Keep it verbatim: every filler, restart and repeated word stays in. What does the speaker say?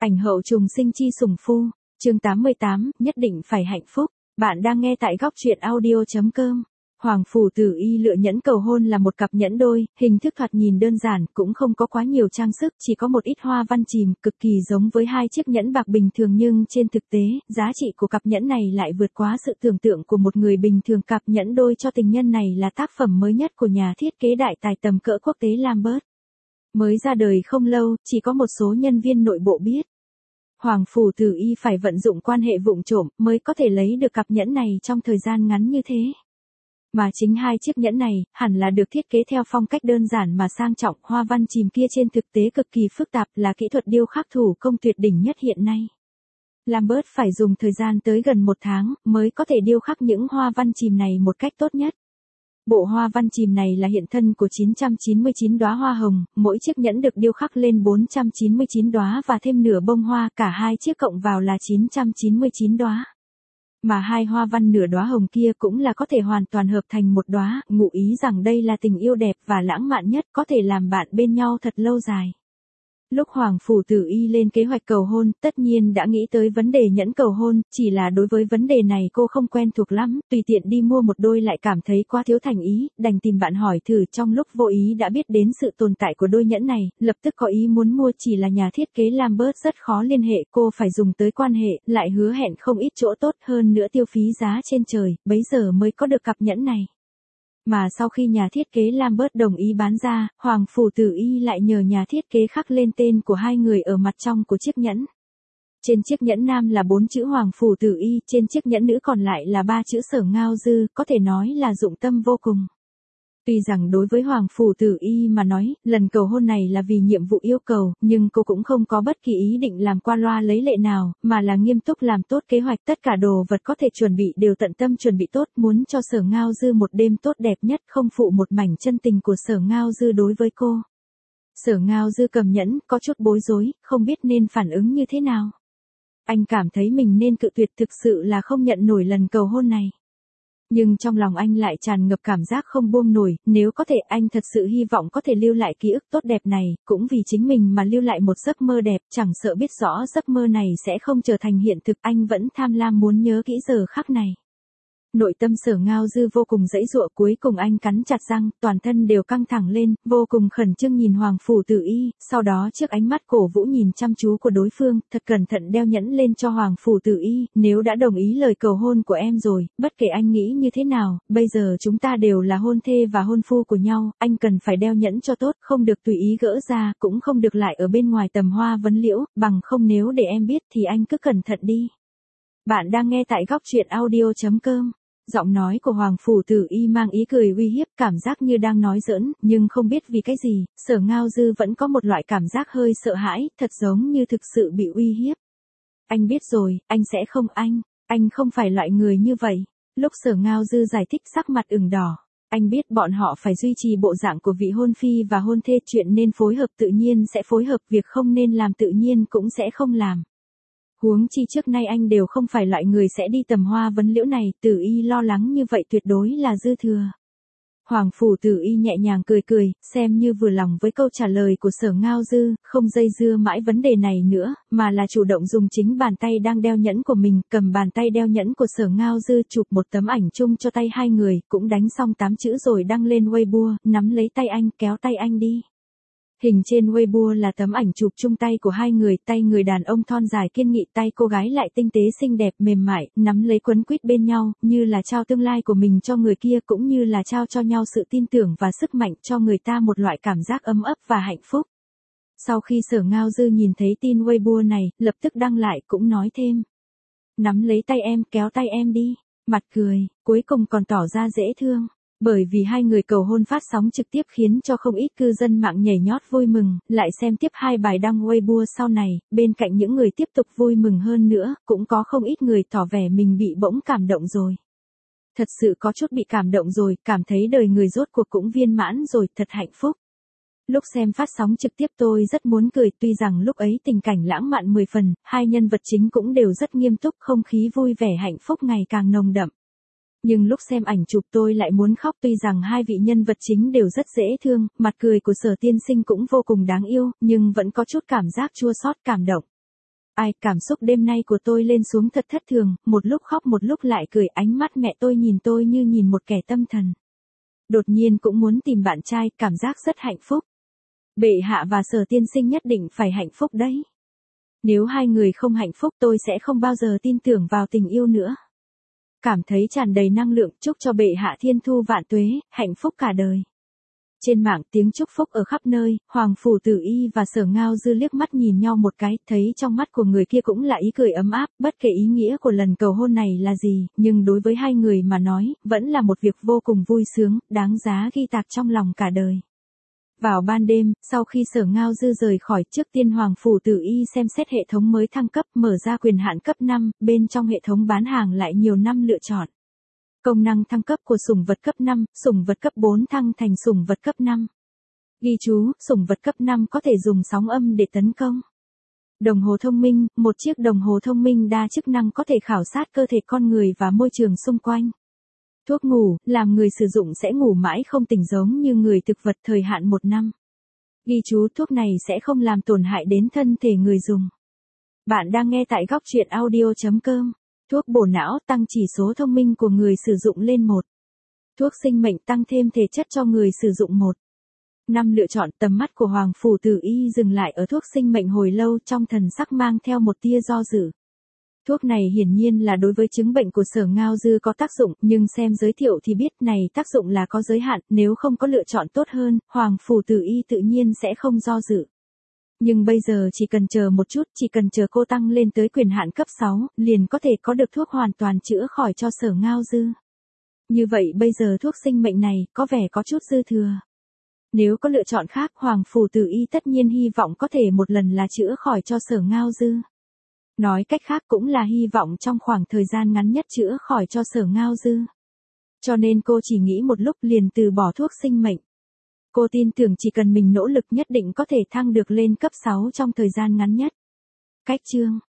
Ảnh hậu trùng sinh chi sủng phu, chương tám mươi tám, nhất định phải hạnh phúc. Bạn đang nghe tại góc truyện audio chấm com. Hoàng phủ tử y lựa nhẫn cầu hôn là một cặp nhẫn đôi, hình thức thoạt nhìn đơn giản, cũng không có quá nhiều trang sức, chỉ có một ít hoa văn chìm, cực kỳ giống với hai chiếc nhẫn bạc bình thường, nhưng trên thực tế, giá trị của cặp nhẫn này lại vượt quá sự tưởng tượng của một người bình thường. Cặp nhẫn đôi cho tình nhân này là tác phẩm mới nhất của nhà thiết kế đại tài tầm cỡ quốc tế Lambert. Mới ra đời không lâu, chỉ có một số nhân viên nội bộ biết. Hoàng phủ tử y phải vận dụng quan hệ vụng trộm mới có thể lấy được cặp nhẫn này trong thời gian ngắn như thế. Mà chính hai chiếc nhẫn này, hẳn là được thiết kế theo phong cách đơn giản mà sang trọng, hoa văn chìm kia trên thực tế cực kỳ phức tạp, là kỹ thuật điêu khắc thủ công tuyệt đỉnh nhất hiện nay. Lambert phải dùng thời gian tới gần một tháng, mới có thể điêu khắc những hoa văn chìm này một cách tốt nhất. Bộ hoa văn chìm này là hiện thân của chín trăm chín mươi chín đóa hoa hồng, mỗi chiếc nhẫn được điêu khắc lên bốn trăm chín mươi chín đóa và thêm nửa bông hoa, cả hai chiếc cộng vào là chín trăm chín mươi chín đóa. Mà hai hoa văn nửa đóa hồng kia cũng là có thể hoàn toàn hợp thành một đóa, ngụ ý rằng đây là tình yêu đẹp và lãng mạn nhất, có thể làm bạn bên nhau thật lâu dài. Lúc Hoàng phủ tử y lên kế hoạch cầu hôn, tất nhiên đã nghĩ tới vấn đề nhẫn cầu hôn, chỉ là đối với vấn đề này cô không quen thuộc lắm, tùy tiện đi mua một đôi lại cảm thấy quá thiếu thành ý, đành tìm bạn hỏi thử. Trong lúc vô ý đã biết đến sự tồn tại của đôi nhẫn này, lập tức có ý muốn mua, chỉ là nhà thiết kế Lambert rất khó liên hệ, cô phải dùng tới quan hệ, lại hứa hẹn không ít chỗ tốt, hơn nữa tiêu phí giá trên trời, bấy giờ mới có được cặp nhẫn này. Mà sau khi nhà thiết kế Lambert đồng ý bán ra, Hoàng phủ tử y lại nhờ nhà thiết kế khắc lên tên của hai người ở mặt trong của chiếc nhẫn. Trên chiếc nhẫn nam là bốn chữ Hoàng phủ tử y, trên chiếc nhẫn nữ còn lại là ba chữ Sở Ngao Dư, có thể nói là dụng tâm vô cùng. Tuy rằng đối với Hoàng phủ tử y mà nói, lần cầu hôn này là vì nhiệm vụ yêu cầu, nhưng cô cũng không có bất kỳ ý định làm qua loa lấy lệ nào, mà là nghiêm túc làm tốt kế hoạch, tất cả đồ vật có thể chuẩn bị đều tận tâm chuẩn bị tốt, muốn cho Sở Ngao Dư một đêm tốt đẹp nhất, không phụ một mảnh chân tình của Sở Ngao Dư đối với cô. Sở Ngao Dư cầm nhẫn, có chút bối rối, không biết nên phản ứng như thế nào. Anh cảm thấy mình nên cự tuyệt, thực sự là không nhận nổi lần cầu hôn này. Nhưng trong lòng anh lại tràn ngập cảm giác không buông nổi, nếu có thể anh thật sự hy vọng có thể lưu lại ký ức tốt đẹp này, cũng vì chính mình mà lưu lại một giấc mơ đẹp, chẳng sợ biết rõ giấc mơ này sẽ không trở thành hiện thực, anh vẫn tham lam muốn nhớ kỹ giờ khắc này. Nội tâm Sở Ngao Dư vô cùng dãy dụa, cuối cùng anh cắn chặt răng, toàn thân đều căng thẳng lên, vô cùng khẩn trương nhìn Hoàng phủ tử y, sau đó trước ánh mắt cổ vũ nhìn chăm chú của đối phương, thật cẩn thận đeo nhẫn lên cho Hoàng phủ tử y, nếu đã đồng ý lời cầu hôn của em rồi, bất kể anh nghĩ như thế nào, bây giờ chúng ta đều là hôn thê và hôn phu của nhau, anh cần phải đeo nhẫn cho tốt, không được tùy ý gỡ ra, cũng không được lại ở bên ngoài tầm hoa vấn liễu, bằng không nếu để em biết thì anh cứ cẩn thận đi. Bạn đang nghe tại góc truyện audio chấm com. Giọng nói của Hoàng phủ tử y mang ý cười uy hiếp, cảm giác như đang nói giỡn, nhưng không biết vì cái gì, Sở Ngao Dư vẫn có một loại cảm giác hơi sợ hãi, thật giống như thực sự bị uy hiếp. Anh biết rồi, anh sẽ không anh, anh không phải loại người như vậy. Lúc Sở Ngao Dư giải thích sắc mặt ửng đỏ, anh biết bọn họ phải duy trì bộ dạng của vị hôn phi và hôn thê, chuyện nên phối hợp tự nhiên sẽ phối hợp, việc không nên làm tự nhiên cũng sẽ không làm. Huống chi trước nay anh đều không phải loại người sẽ đi tầm hoa vấn liễu này, tử y lo lắng như vậy tuyệt đối là dư thừa. Hoàng phủ tử y nhẹ nhàng cười cười, xem như vừa lòng với câu trả lời của Sở Ngao Dư, không dây dưa mãi vấn đề này nữa, mà là chủ động dùng chính bàn tay đang đeo nhẫn của mình, cầm bàn tay đeo nhẫn của Sở Ngao Dư chụp một tấm ảnh chung cho tay hai người, cũng đánh xong tám chữ rồi đăng lên Weibo, nắm lấy tay anh, kéo tay anh đi. Hình trên Weibo là tấm ảnh chụp chung tay của hai người, tay người đàn ông thon dài kiên nghị, tay cô gái lại tinh tế xinh đẹp mềm mại, nắm lấy quấn quýt bên nhau, như là trao tương lai của mình cho người kia, cũng như là trao cho nhau sự tin tưởng và sức mạnh, cho người ta một loại cảm giác ấm ấp và hạnh phúc. Sau khi Sở Ngao Dư nhìn thấy tin Weibo này, lập tức đăng lại, cũng nói thêm. Nắm lấy tay em, kéo tay em đi, mặt cười, cuối cùng còn tỏ ra dễ thương. Bởi vì hai người cầu hôn phát sóng trực tiếp khiến cho không ít cư dân mạng nhảy nhót vui mừng, lại xem tiếp hai bài đăng Weibo sau này, bên cạnh những người tiếp tục vui mừng hơn nữa, cũng có không ít người tỏ vẻ mình bị bỗng cảm động rồi. Thật sự có chút bị cảm động rồi, cảm thấy đời người rốt cuộc cũng viên mãn rồi, thật hạnh phúc. Lúc xem phát sóng trực tiếp tôi rất muốn cười, tuy rằng lúc ấy tình cảnh lãng mạn mười phần, hai nhân vật chính cũng đều rất nghiêm túc, không khí vui vẻ hạnh phúc ngày càng nồng đậm. Nhưng lúc xem ảnh chụp tôi lại muốn khóc, tuy rằng hai vị nhân vật chính đều rất dễ thương, mặt cười của Sở tiên sinh cũng vô cùng đáng yêu, nhưng vẫn có chút cảm giác chua xót cảm động. Ai, cảm xúc đêm nay của tôi lên xuống thật thất thường, một lúc khóc một lúc lại cười, ánh mắt mẹ tôi nhìn tôi như nhìn một kẻ tâm thần. Đột nhiên cũng muốn tìm bạn trai, cảm giác rất hạnh phúc. Bệ hạ và Sở tiên sinh nhất định phải hạnh phúc đấy. Nếu hai người không hạnh phúc tôi sẽ không bao giờ tin tưởng vào tình yêu nữa. Cảm thấy tràn đầy năng lượng, chúc cho bệ hạ thiên thu vạn tuế, hạnh phúc cả đời. Trên mạng tiếng chúc phúc ở khắp nơi, Hoàng Phủ Tử Y và Sở Ngao Dư liếc mắt nhìn nhau một cái, thấy trong mắt của người kia cũng là ý cười ấm áp, bất kể ý nghĩa của lần cầu hôn này là gì, nhưng đối với hai người mà nói, vẫn là một việc vô cùng vui sướng, đáng giá ghi tạc trong lòng cả đời. Vào ban đêm, sau khi Sở Ngao Dư rời khỏi, trước tiên Hoàng Phủ Tử Y xem xét hệ thống mới thăng cấp, mở ra quyền hạn cấp năm, bên trong hệ thống bán hàng lại nhiều năm lựa chọn. Công năng thăng cấp của sủng vật cấp năm, sủng vật cấp bốn thăng thành sủng vật cấp năm. Ghi chú, sủng vật cấp năm có thể dùng sóng âm để tấn công. Đồng hồ thông minh, một chiếc đồng hồ thông minh đa chức năng có thể khảo sát cơ thể con người và môi trường xung quanh. Thuốc ngủ, làm người sử dụng sẽ ngủ mãi không tỉnh giống như người thực vật, thời hạn một năm. Ghi chú, thuốc này sẽ không làm tổn hại đến thân thể người dùng. Bạn đang nghe tại góc truyện audio chấm com. Thuốc bổ não, tăng chỉ số thông minh của người sử dụng lên một. Thuốc sinh mệnh, tăng thêm thể chất cho người sử dụng một. Năm lựa chọn. Tầm mắt của Hoàng Phủ Tử Y dừng lại ở thuốc sinh mệnh hồi lâu, trong thần sắc mang theo một tia do dự. Thuốc này hiển nhiên là đối với chứng bệnh của Sở Ngao Dư có tác dụng, nhưng xem giới thiệu thì biết này tác dụng là có giới hạn, nếu không có lựa chọn tốt hơn, Hoàng Phủ Tử Y tự nhiên sẽ không do dự. Nhưng bây giờ chỉ cần chờ một chút, chỉ cần chờ cô tăng lên tới quyền hạn cấp sáu, liền có thể có được thuốc hoàn toàn chữa khỏi cho Sở Ngao Dư. Như vậy bây giờ thuốc sinh mệnh này, có vẻ có chút dư thừa. Nếu có lựa chọn khác, Hoàng Phủ Tử Y tất nhiên hy vọng có thể một lần là chữa khỏi cho Sở Ngao Dư. Nói cách khác cũng là hy vọng trong khoảng thời gian ngắn nhất chữa khỏi cho Sở Ngao Dư. Cho nên cô chỉ nghĩ một lúc liền từ bỏ thuốc sinh mệnh. Cô tin tưởng chỉ cần mình nỗ lực nhất định có thể thăng được lên cấp sáu trong thời gian ngắn nhất. Cách chương